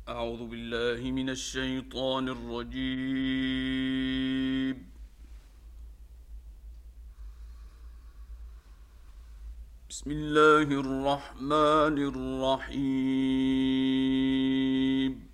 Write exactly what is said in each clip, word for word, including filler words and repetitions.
أعوذ بالله من الشيطان الرجيم. بسم الله الرحمن الرحيم.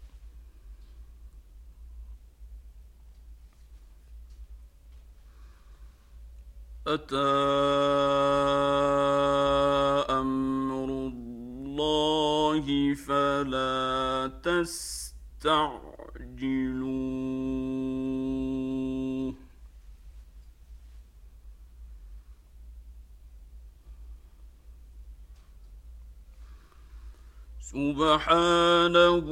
أتى أمر الله فلا تستعجلوه. سبحانه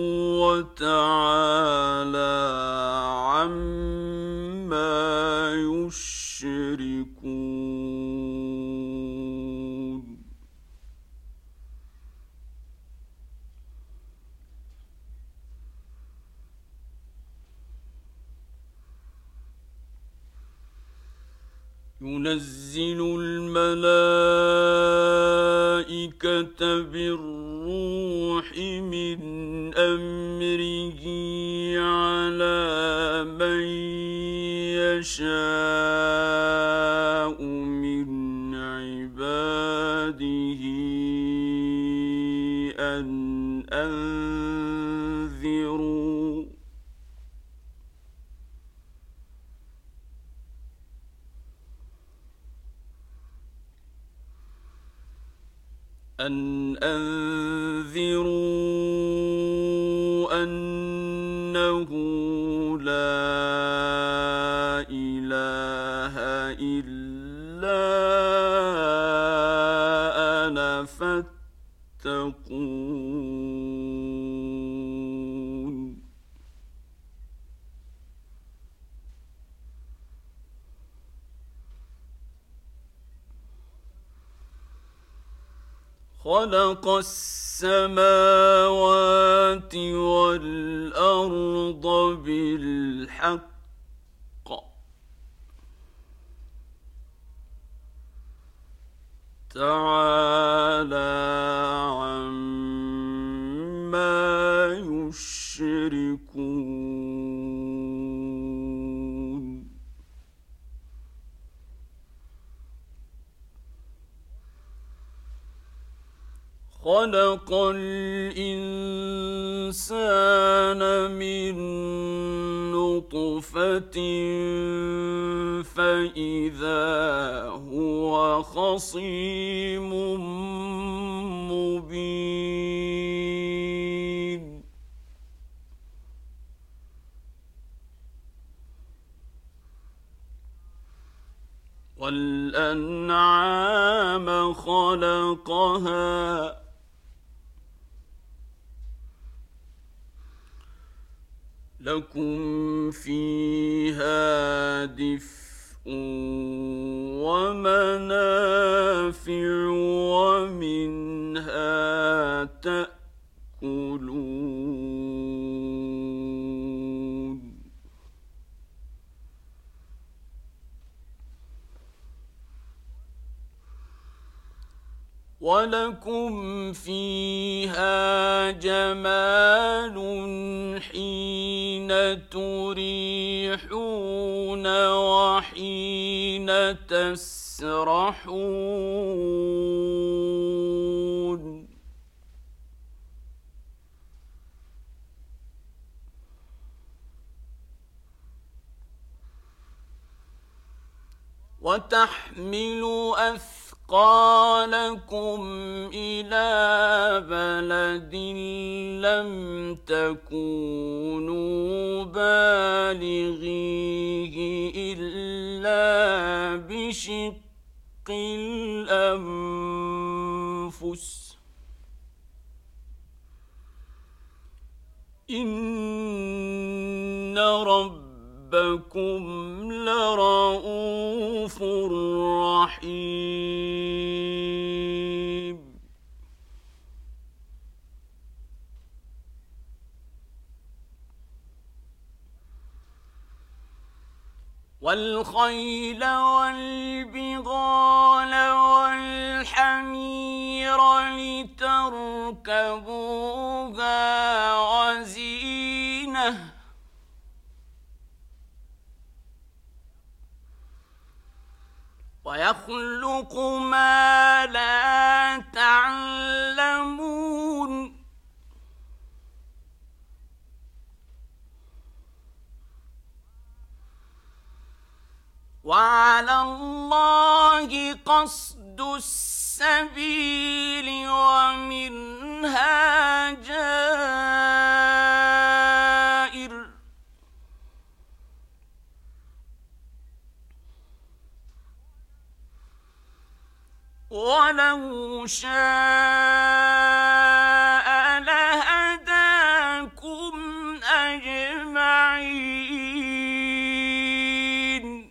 وتعالى عما يشركون. ينزل الملائكة بالروح من أمره على من يشاء من عباده أن أنذروا أن أنذروا أنه لا إله إلا أنا فاتقون. خلق السماوات والأرض بالحق تعالى عما يشركون. خلق الإنسان من نطفة فإذا هو خصيم مبين. والأنعام خلقها لكم فيها دفء ومنافع ومنها تأكلون. ولكم فيها جمال حين تريحون وحين تسرحون. وتحمل أثقالكم إلى بلد لم تكونوا بالغيه إلا بشق الأنفس إن ربكم لرؤوف رحيم. والخيل والبغال والحمير لتركبوها يخلق ما لا تعلمون وعلى الله قصد السبيل ومنها جائر ولو شاء لهداكم أجمعين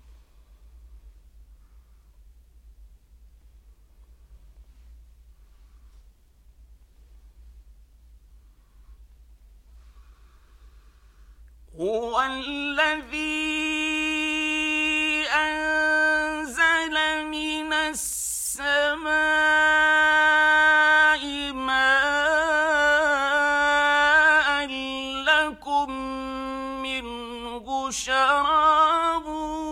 هو الذي أنزل من السماء ماء لكم منه شراب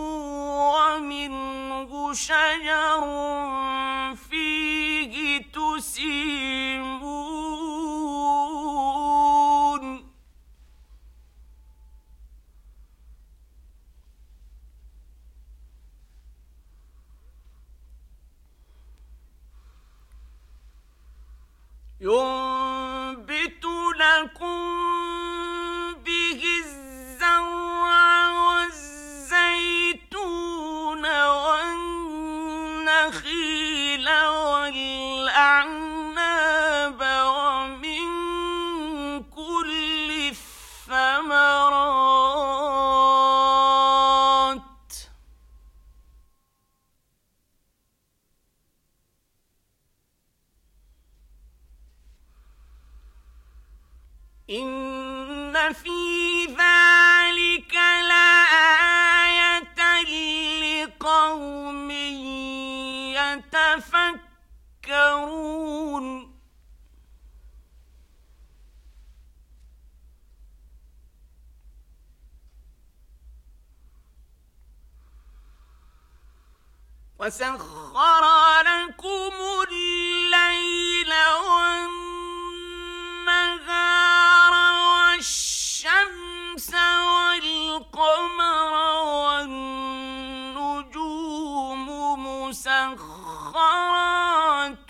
ومنه شجر فيه تسيمون ينبت لكم به الزرع والزيتون والنخيل والأعناب ومن كل الثمرات إن في ذلك لآية لقوم يتفكرون وسخر لكم الليل والنهار والشمس والقمر والنجوم مسخرات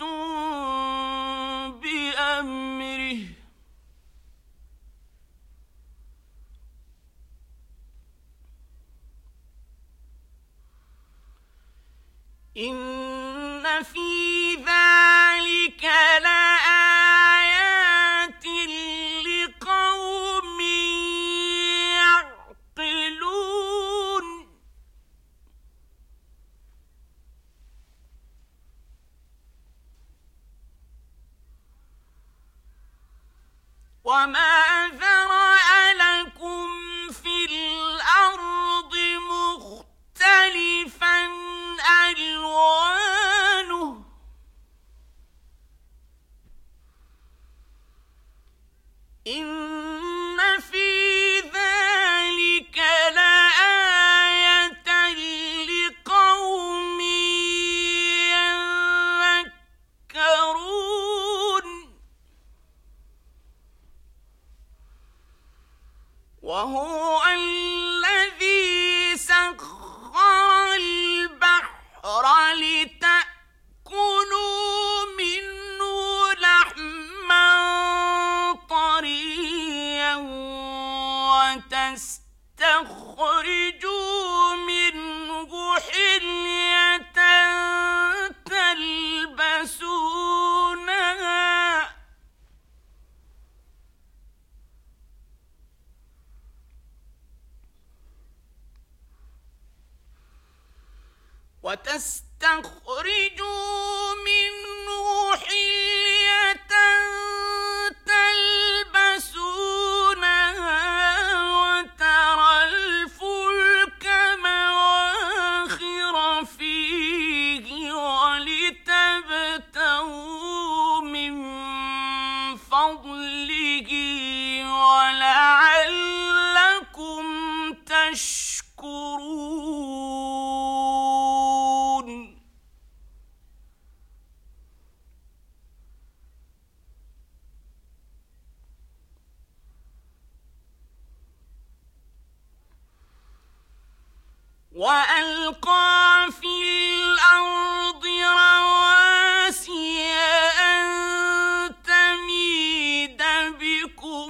بأمره إن في ذلك لآيات لقوم يعقلون وما ذرأ لكم في الأرض مختلفا ألوانه إن في ذلك لآية لقوم يذكرون وهو الذي سخر البحر لتأكلوا منه لحما طريا وتستخرجوا منه حلية تلبسونها وتستخرجوا منه حلية تلبسونها وترى الفلك مواخر فيه ولتبتغوا من فضله ولعلكم تشكرون وألقى في الأرض رواسي أن تميد بكم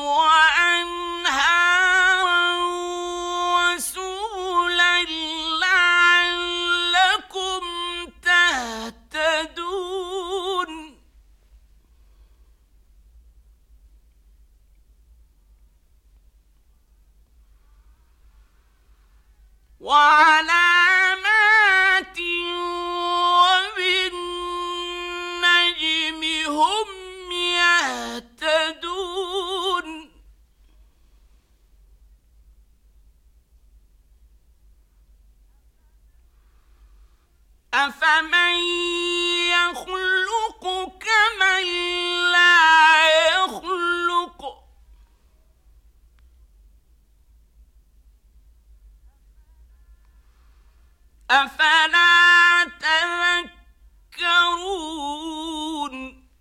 وأنهارا وسبلا لعلكم تهتدون وعلامات وبالنجم هم يهتدون أفمن يخلق كمن لا يخلق أفلا تذكرون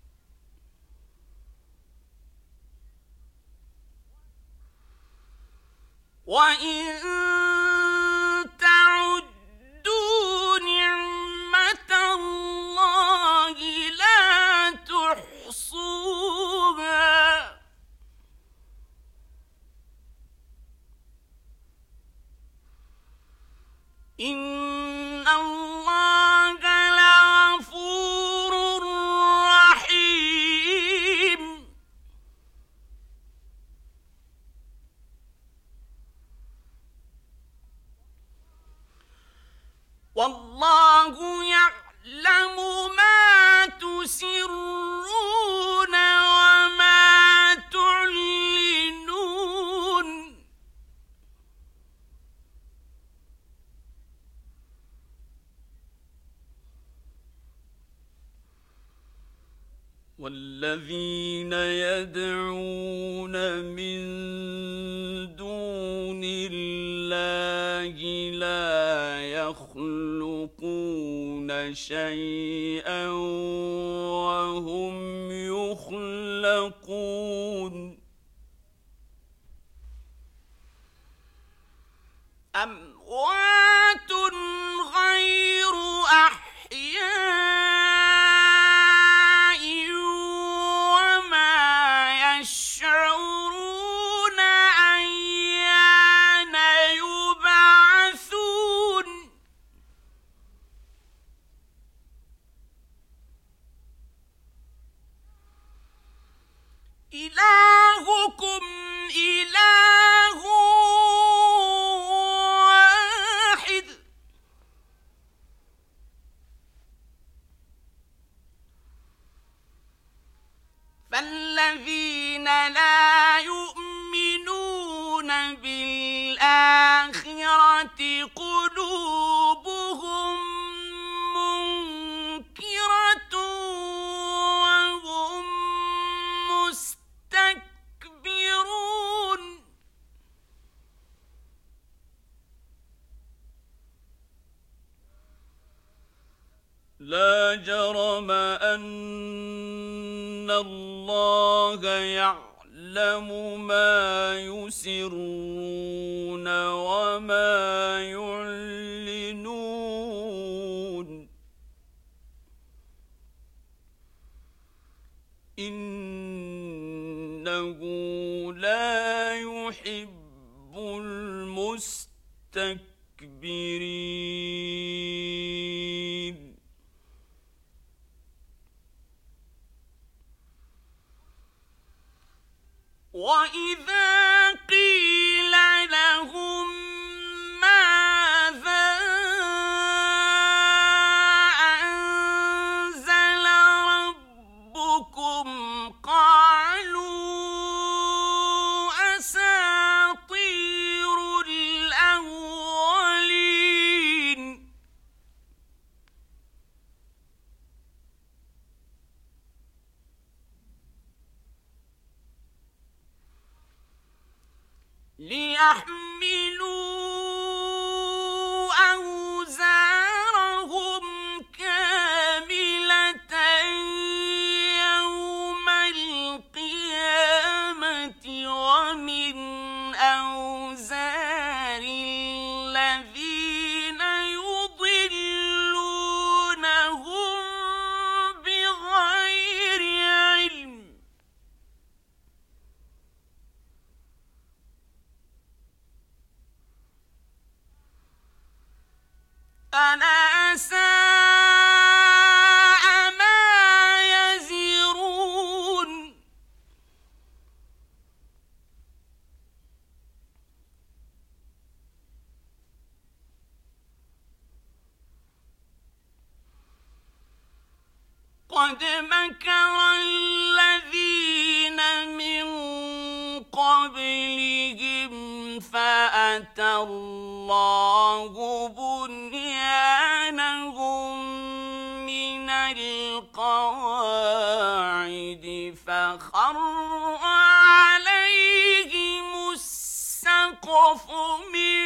وإن تعدوا نعمة الله لا تحصوها إن الله لغفور رحيم والله يعلم ما تسرون وما تعلنون والذين يدعون من دون الله لا يخلقون شيئا وهم يخلقون أموات غير أحياء وما يشعرون أيان يبعثون إلهكم إله واحد فالذين لا يؤمنون بالآخرة قلوبهم منكرة وهم مستكبرون لا جرم أن الله يعلم ما يسرون وما يعلنون إنه لا يحب المستكبرين وإذا قيل لهم ماذا أنزل ربكم قالوا أساطير الأولين ليحملوا أوزارهم كاملة يوم القيامة ومن أوزار الذين ألا ساء ما يزرون قد مكر الذين من قبلهم فأتى الله بنيانهم من القواعد فخر عليهم السقف من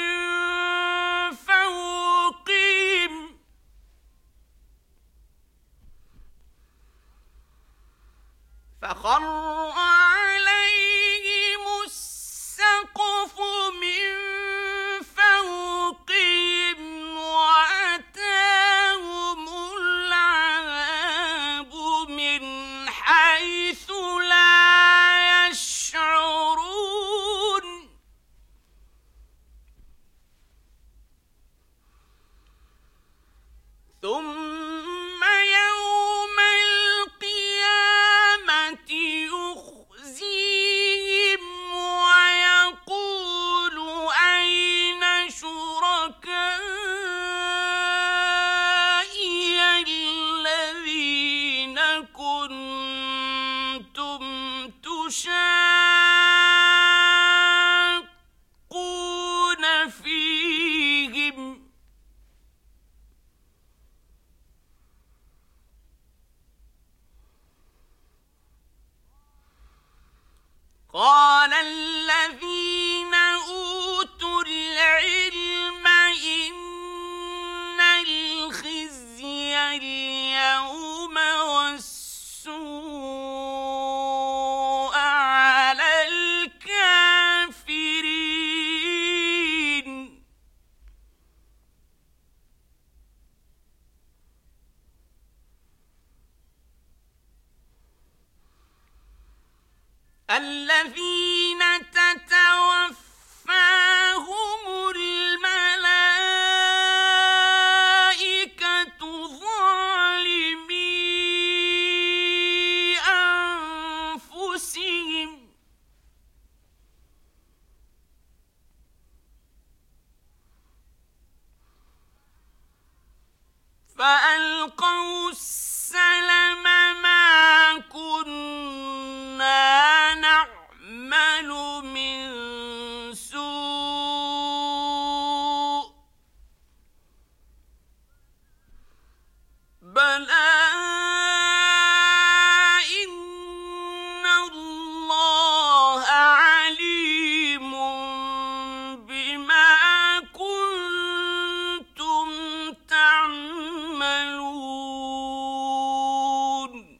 فوقهم فخر عليهم السقف من فوقهم وأتاهم العذاب من حيث لا يشعرون ثم يوم القيامة يخزيهم ويقول أين شركائي الذين كنتم تشاقون فيهم قال الذين أوتوا العلم إن الخزي اليوم والسوء على الكافرين الذين تتوفاهم الملائكة ظالمي أنفسهم فألقوا السلم ما كنا نعمل من سوء بلى إن الله عليم بما كنتم تعملون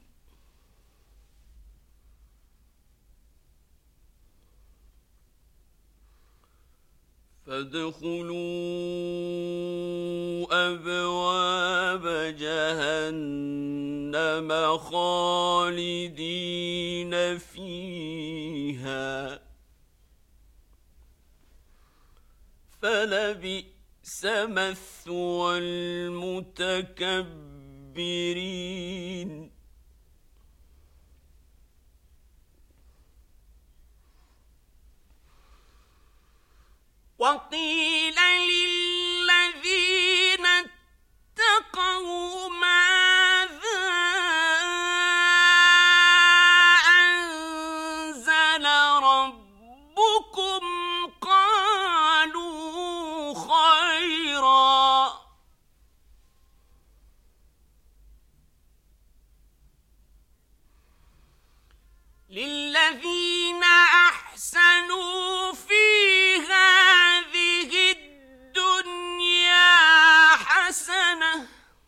فادخلوا أبواب جهنم خالدين فيها فلبئس مثوى المتكبرين وقيل للذين اتقوا ماذا أنزل ربكم قالوا خيرا للذين أحسنوا في هذه الدنيا حسنة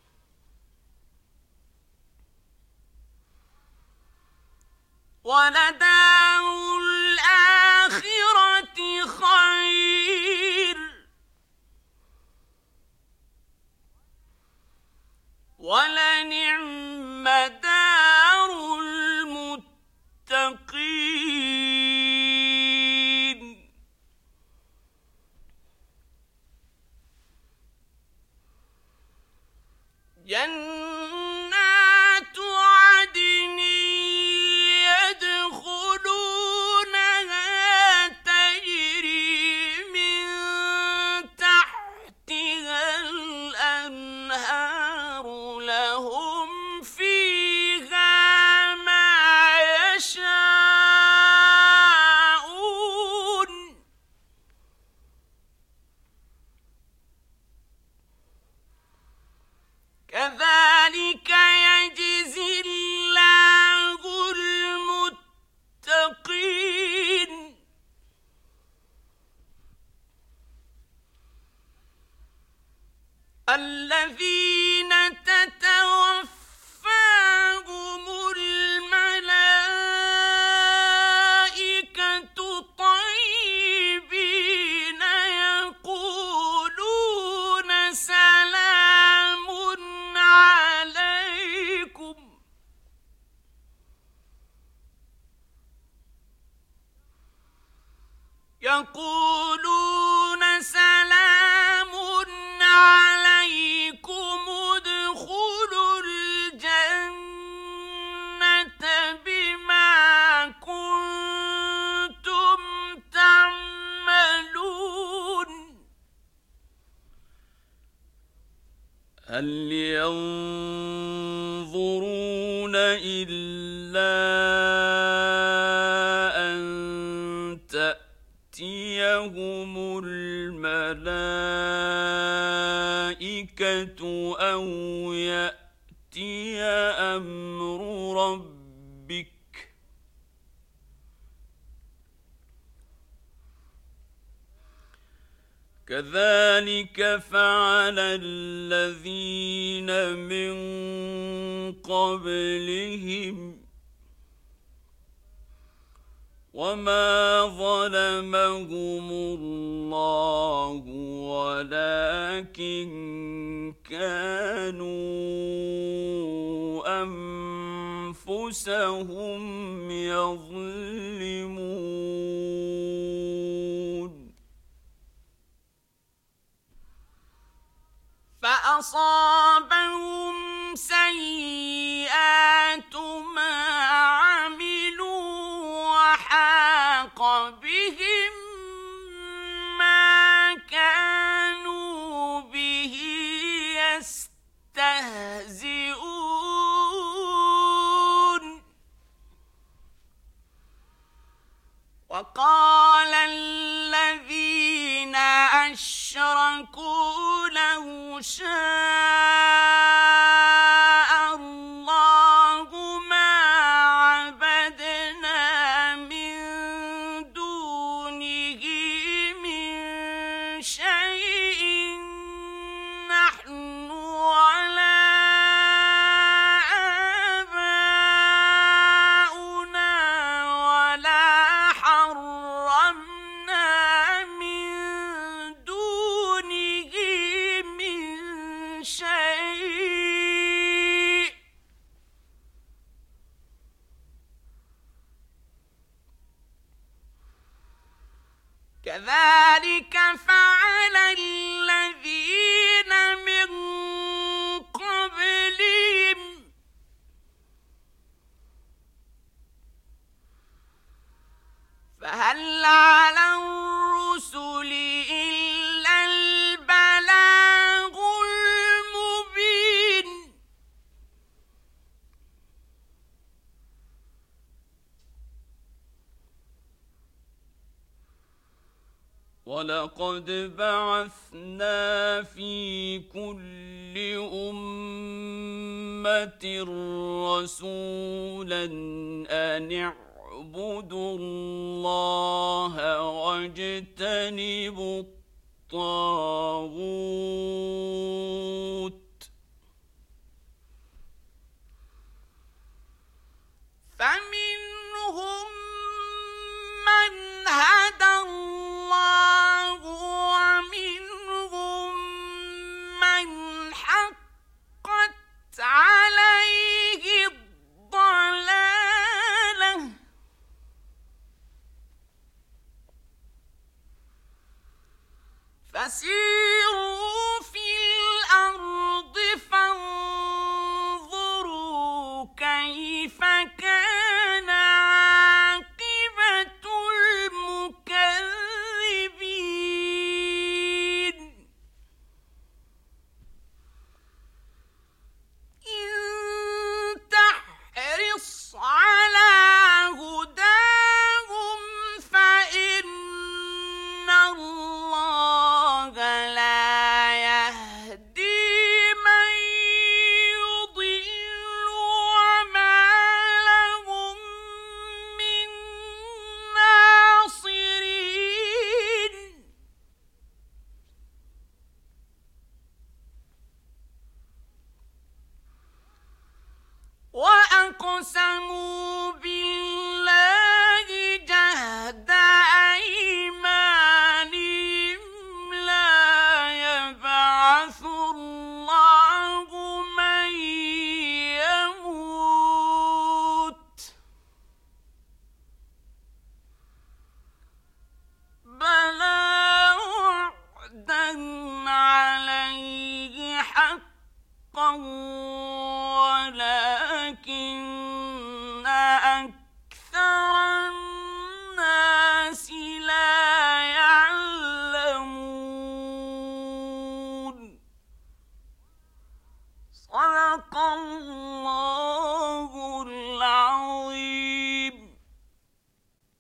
ولدار الآخرة خير ولنعم دار المتقين الذين تتوفاهم الملائكة طيبين يقولون سلام عليكم يقولون سلام عليكم ادخلوا الجنة بما كنتم تعملون هل ينظرون إلا أن تأتيهم الملائكة أو يأتي أمر ربك كذلك فعل الذين من قبلهم وما ظلمهم الله ولكن كانوا أنفسهم يظلمون فأصابهم سيئات ما عملوا وحاق بهم ما كانوا به يستهزئون وقال الذين أشركوا لو شاء الله ما عبدنا من دونه من شيء نحن ولا آباؤنا ولا حرمنا من دونه من شيء كذلك فعل الذين من قبلهم فهل على الرسل إلا البلاغ المبين ولقد بعثنا في كل أمة رسولا أن اعبدوا الله واجتنبوا الطاغوت فمنهم من هدى الله ومنهم من حقت عليه الضلالة فسيروا